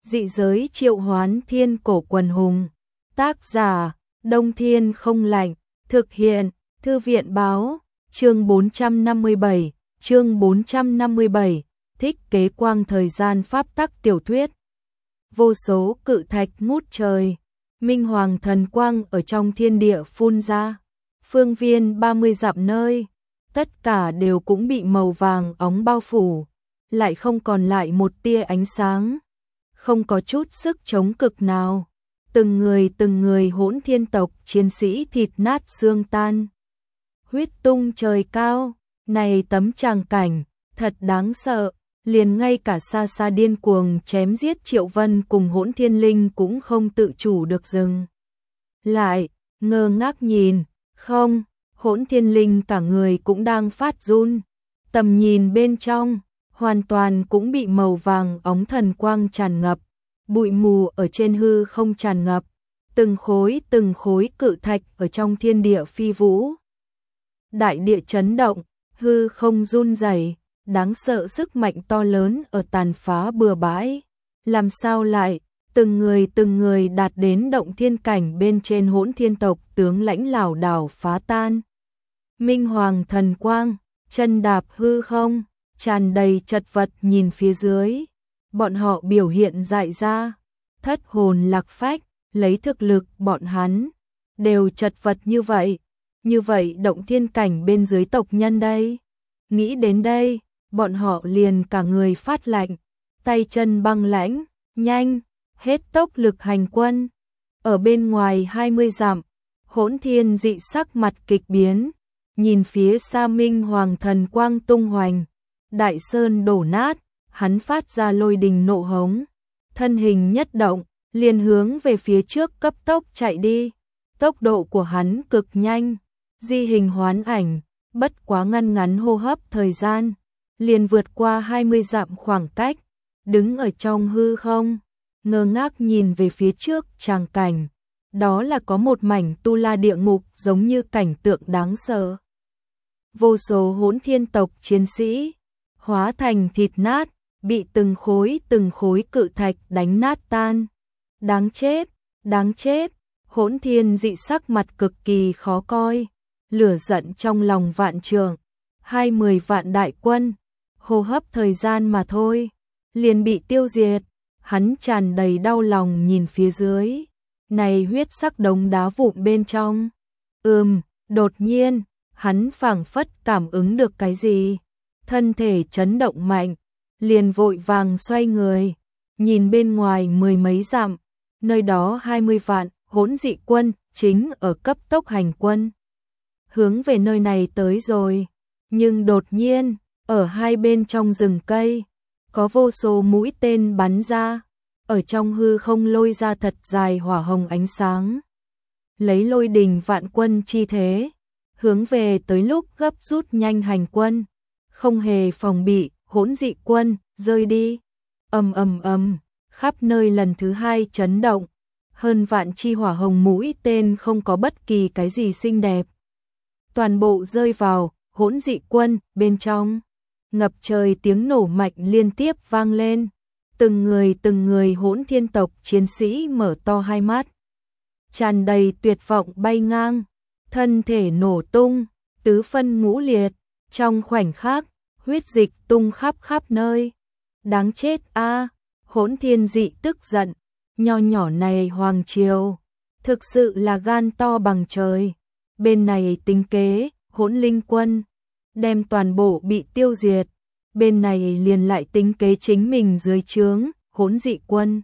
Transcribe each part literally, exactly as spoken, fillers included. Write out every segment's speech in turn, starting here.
Dị giới triệu hoán thiên cổ quần hùng. Tác giả, Đông Thiên không lạnh. Thực hiện, Thư viện báo. Chương bốn trăm năm mươi bảy, chương bốn trăm năm mươi bảy, thích kế quang thời gian pháp tắc tiểu thuyết. Vô số cự thạch ngút trời, minh hoàng thần quang ở trong thiên địa phun ra. Phương viên ba mươi dặm nơi, tất cả đều cũng bị màu vàng óng bao phủ, lại không còn lại một tia ánh sáng, không có chút sức chống cực nào. Từng người từng người hỗn thiên tộc chiến sĩ thịt nát xương tan, huyết tung trời cao. Này tấm tràng cảnh thật đáng sợ, liền ngay cả xa xa điên cuồng chém giết Triệu Vân cùng hỗn thiên linh cũng không tự chủ được dừng lại, ngơ ngác nhìn. Không, hỗn thiên linh cả người cũng đang phát run, tầm nhìn bên trong hoàn toàn cũng bị màu vàng óng thần quang tràn ngập, bụi mù ở trên hư không tràn ngập, từng khối từng khối cự thạch ở trong thiên địa phi vũ. Đại địa chấn động, hư không run rẩy, đáng sợ sức mạnh to lớn ở tàn phá bừa bãi. Làm sao lại, từng người từng người đạt đến động thiên cảnh bên trên hỗn thiên tộc tướng lãnh lảo đảo phá tan. Minh hoàng thần quang, chân đạp hư không, tràn đầy chật vật nhìn phía dưới. Bọn họ biểu hiện dại ra, thất hồn lạc phách, lấy thực lực bọn hắn đều chật vật như vậy. Như vậy động thiên cảnh bên dưới tộc nhân đây. Nghĩ đến đây, bọn họ liền cả người phát lạnh, tay chân băng lãnh, nhanh, hết tốc lực hành quân. Ở bên ngoài hai mươi dặm, hỗn thiên dị sắc mặt kịch biến, nhìn phía xa minh hoàng thần quang tung hoành, đại sơn đổ nát, hắn phát ra lôi đình nộ hống, thân hình nhất động, liền hướng về phía trước cấp tốc chạy đi. Tốc độ của hắn cực nhanh, di hình hoán ảnh, bất quá ngăn ngắn hô hấp thời gian, liền vượt qua hai mươi dặm khoảng cách, đứng ở trong hư không, ngơ ngác nhìn về phía trước tràng cảnh. Đó là có một mảnh tu la địa ngục giống như cảnh tượng đáng sợ. Vô số hỗn thiên tộc chiến sĩ hóa thành thịt nát, bị từng khối từng khối cự thạch đánh nát tan. Đáng chết, đáng chết, hỗn thiên dị sắc mặt cực kỳ khó coi, lửa giận trong lòng vạn trượng, hai mươi vạn đại quân, hô hấp thời gian mà thôi, liền bị tiêu diệt. Hắn tràn đầy đau lòng nhìn phía dưới, này huyết sắc đống đá vụn bên trong. Ừm, đột nhiên, hắn phảng phất cảm ứng được cái gì, thân thể chấn động mạnh, liền vội vàng xoay người, nhìn bên ngoài mười mấy dặm, nơi đó hai mươi vạn hỗn dị quân chính ở cấp tốc hành quân, hướng về nơi này tới rồi. Nhưng đột nhiên, ở hai bên trong rừng cây, có vô số mũi tên bắn ra, ở trong hư không lôi ra thật dài hỏa hồng ánh sáng, lấy lôi đình vạn quân chi thế, hướng về tới lúc gấp rút nhanh hành quân, không hề phòng bị. Hỗn dị quân rơi đi, ầm ầm ầm, khắp nơi lần thứ hai chấn động, hơn vạn chi hỏa hồng mũi tên không có bất kỳ cái gì xinh đẹp, toàn bộ rơi vào hỗn dị quân bên trong. Ngập trời tiếng nổ mạnh liên tiếp vang lên, từng người từng người hỗn thiên tộc chiến sĩ mở to hai mắt, tràn đầy tuyệt vọng bay ngang, thân thể nổ tung, tứ phân ngũ liệt, trong khoảnh khắc, huyết dịch tung khắp khắp nơi. Đáng chết a, hỗn thiên dị tức giận, nho nhỏ này hoàng triều, thực sự là gan to bằng trời. Bên này tính kế, hỗn linh quân, đem toàn bộ bị tiêu diệt, bên này liền lại tính kế chính mình dưới trướng, hỗn dị quân.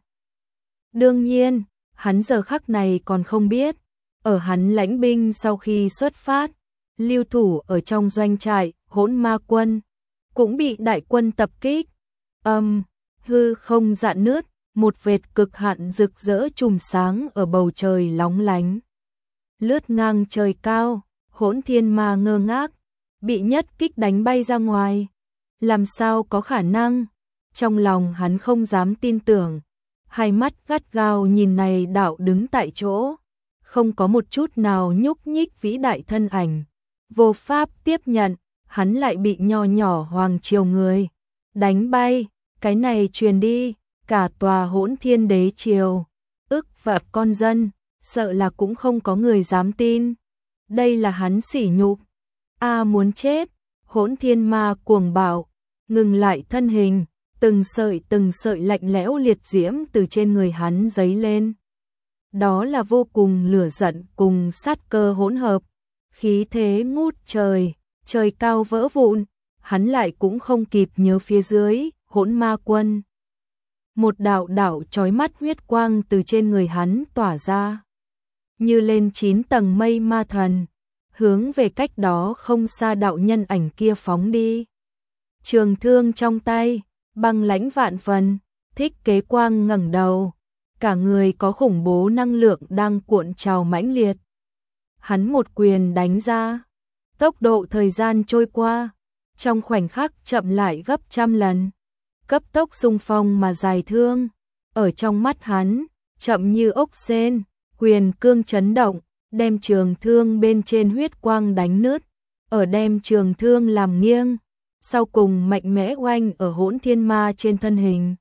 Đương nhiên, hắn giờ khắc này còn không biết, ở hắn lãnh binh sau khi xuất phát, lưu thủ ở trong doanh trại, hỗn ma quân, cũng bị đại quân tập kích. Âm, um, hư không rạn nứt, một vệt cực hạn rực rỡ chùm sáng ở bầu trời lóng lánh, lướt ngang trời cao. Hỗn thiên ma ngơ ngác, bị nhất kích đánh bay ra ngoài. Làm sao có khả năng? Trong lòng hắn không dám tin tưởng, hai mắt gắt gao nhìn này đạo đứng tại chỗ, không có một chút nào nhúc nhích vĩ đại thân ảnh, vô pháp tiếp nhận. Hắn lại bị nho nhỏ hoàng triều người đánh bay, cái này truyền đi, cả tòa Hỗn Thiên Đế triều, ức vạn con dân, sợ là cũng không có người dám tin. Đây là hắn sỉ nhục. A muốn chết. Hỗn Thiên Ma cuồng bạo, ngừng lại thân hình, từng sợi từng sợi lạnh lẽo liệt diễm từ trên người hắn dấy lên. Đó là vô cùng lửa giận cùng sát cơ hỗn hợp, khí thế ngút trời, trời cao vỡ vụn, hắn lại cũng không kịp nhớ phía dưới, Hỗn Ma Quân. Một đạo đạo chói mắt huyết quang từ trên người hắn tỏa ra, như lên chín tầng mây ma thần, hướng về cách đó không xa đạo nhân ảnh kia phóng đi. Trường thương trong tay, băng lãnh vạn phần, Thích Kế Quang ngẩng đầu, cả người có khủng bố năng lượng đang cuộn trào mãnh liệt. Hắn một quyền đánh ra, tốc độ thời gian trôi qua, trong khoảnh khắc chậm lại gấp trăm lần. Cấp tốc xung phong mà dài thương, ở trong mắt hắn, chậm như ốc sên, quyền cương chấn động, đem trường thương bên trên huyết quang đánh nứt, ở đem trường thương làm nghiêng, sau cùng mạnh mẽ oanh ở Hỗn Thiên Ma trên thân hình.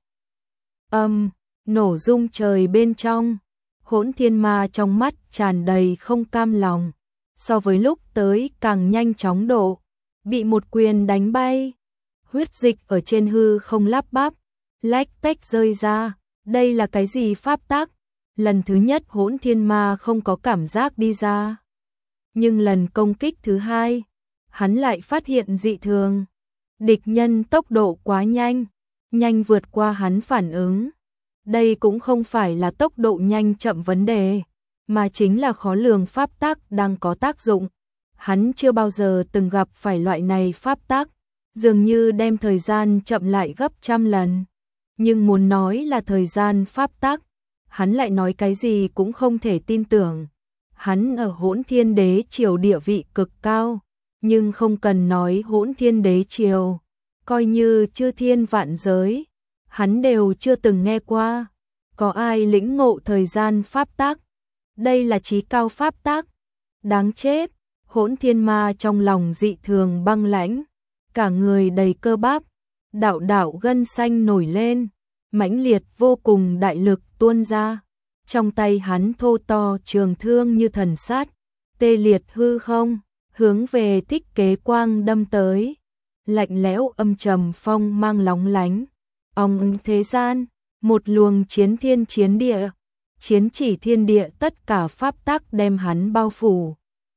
Âm, nổ rung trời bên trong, Hỗn Thiên Ma trong mắt tràn đầy không cam lòng, so với lúc tới càng nhanh chóng độ, bị một quyền đánh bay. Huyết dịch ở trên hư không lắp bắp, lách tách rơi ra, đây là cái gì pháp tắc? Lần thứ nhất Hỗn Thiên Ma không có cảm giác đi ra. Nhưng lần công kích thứ hai, hắn lại phát hiện dị thường. Địch nhân tốc độ quá nhanh, nhanh vượt qua hắn phản ứng. Đây cũng không phải là tốc độ nhanh chậm vấn đề, mà chính là khó lường pháp tắc đang có tác dụng. Hắn chưa bao giờ từng gặp phải loại này pháp tắc, dường như đem thời gian chậm lại gấp trăm lần. Nhưng muốn nói là thời gian pháp tắc, hắn lại nói cái gì cũng không thể tin tưởng. Hắn ở Hỗn Thiên Đế triều địa vị cực cao, nhưng không cần nói Hỗn Thiên Đế triều, coi như chư thiên vạn giới, hắn đều chưa từng nghe qua. Có ai lĩnh ngộ thời gian pháp tắc? Đây là chí cao pháp tắc. Đáng chết, Hỗn Thiên Ma trong lòng dị thường băng lãnh, cả người đầy cơ bắp, đạo đạo gân xanh nổi lên, mãnh liệt vô cùng đại lực tuôn ra. Trong tay hắn thô to trường thương như thần sát, tê liệt hư không, hướng về Thích Kế Quang đâm tới. Lạnh lẽo âm trầm phong mang lóng lánh. Ong thế gian, một luồng chiến thiên chiến địa, chiến chỉ thiên địa tất cả pháp tắc đem hắn bao phủ.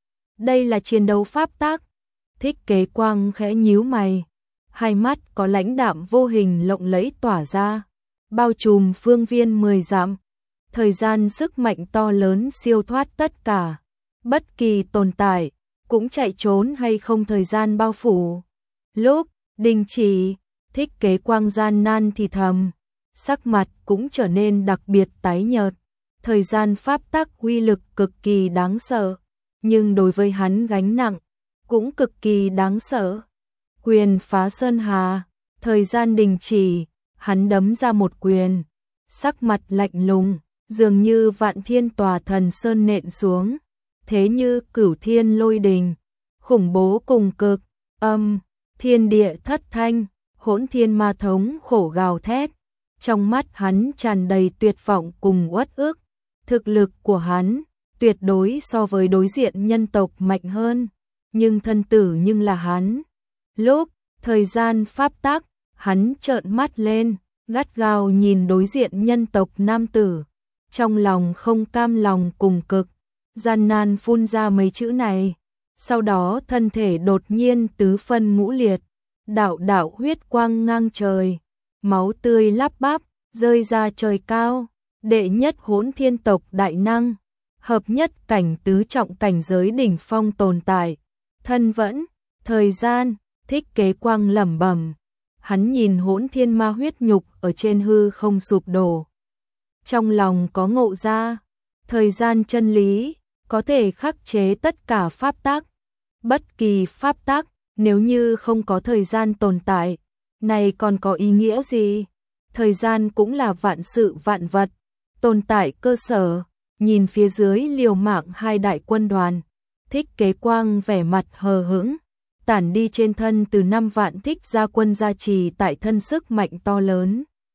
Đây là chiến đấu pháp tắc. Thích Kế Quang khẽ nhíu mày, hai mắt có lãnh đạm vô hình lộng lẫy tỏa ra, bao trùm phương viên mười dặm. Thời gian sức mạnh to lớn siêu thoát tất cả, bất kỳ tồn tại cũng chạy trốn hay không thời gian bao phủ. Lúc đình chỉ, Thích Kế Quang gian nan thì thầm, sắc mặt cũng trở nên đặc biệt tái nhợt. Thời gian pháp tắc uy lực cực kỳ đáng sợ, nhưng đối với hắn gánh nặng cũng cực kỳ đáng sợ. Quyền phá sơn hà, thời gian đình chỉ, hắn đấm ra một quyền, sắc mặt lạnh lùng, dường như vạn thiên tòa thần sơn nện xuống, thế như cửu thiên lôi đình, khủng bố cùng cực. Âm, thiên địa thất thanh, Hỗn Thiên Ma thống khổ gào thét, trong mắt hắn tràn đầy tuyệt vọng cùng uất ức. Thực lực của hắn tuyệt đối so với đối diện nhân tộc mạnh hơn, nhưng thân tử nhưng là hắn. Lúc thời gian pháp tắc, hắn trợn mắt lên, gắt gao nhìn đối diện nhân tộc nam tử, trong lòng không cam lòng cùng cực, gian nan phun ra mấy chữ này. Sau đó thân thể đột nhiên tứ phân ngũ liệt, đạo đạo huyết quang ngang trời, máu tươi lắp bắp, rơi ra trời cao. Đệ nhất Hỗn Thiên tộc đại năng, hợp nhất cảnh tứ trọng cảnh giới đỉnh phong tồn tại, thân vẫn, thời gian. Thích Kế Quang lẩm bẩm, hắn nhìn Hỗn Thiên Ma huyết nhục ở trên hư không sụp đổ, trong lòng có ngộ ra, thời gian chân lý có thể khắc chế tất cả pháp tắc. Bất kỳ pháp tắc nếu như không có thời gian tồn tại, này còn có ý nghĩa gì? Thời gian cũng là vạn sự vạn vật tồn tại cơ sở. Nhìn phía dưới liều mạng hai đại quân đoàn, Thích Kế Quang vẻ mặt hờ hững, tản đi trên thân từ năm vạn thích gia quân gia trì tại thân sức mạnh to lớn.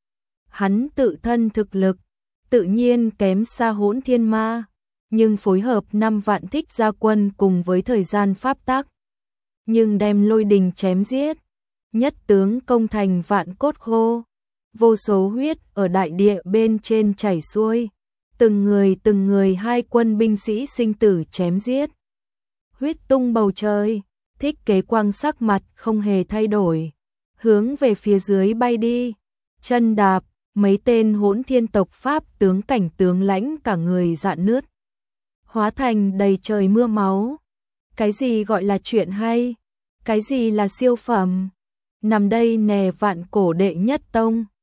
hắn tự thân thực lực, tự nhiên kém xa Hỗn Thiên Ma, nhưng phối hợp năm vạn thích gia quân cùng với thời gian pháp tắc, nhưng đem lôi đình chém giết, nhất tướng công thành vạn cốt khô, vô số huyết ở đại địa bên trên chảy xuôi, từng người từng người hai quân binh sĩ sinh tử chém giết, huyết tung bầu trời, Thích Kế Quang sắc mặt không hề thay đổi, hướng về phía dưới bay đi, chân đạp, mấy tên Hỗn Thiên tộc pháp tướng cảnh tướng lãnh cả người rạn nứt, hóa thành đầy trời mưa máu. Cái gì gọi là chuyện hay? Cái gì là siêu phẩm? Nằm đây nè vạn cổ đệ nhất tông,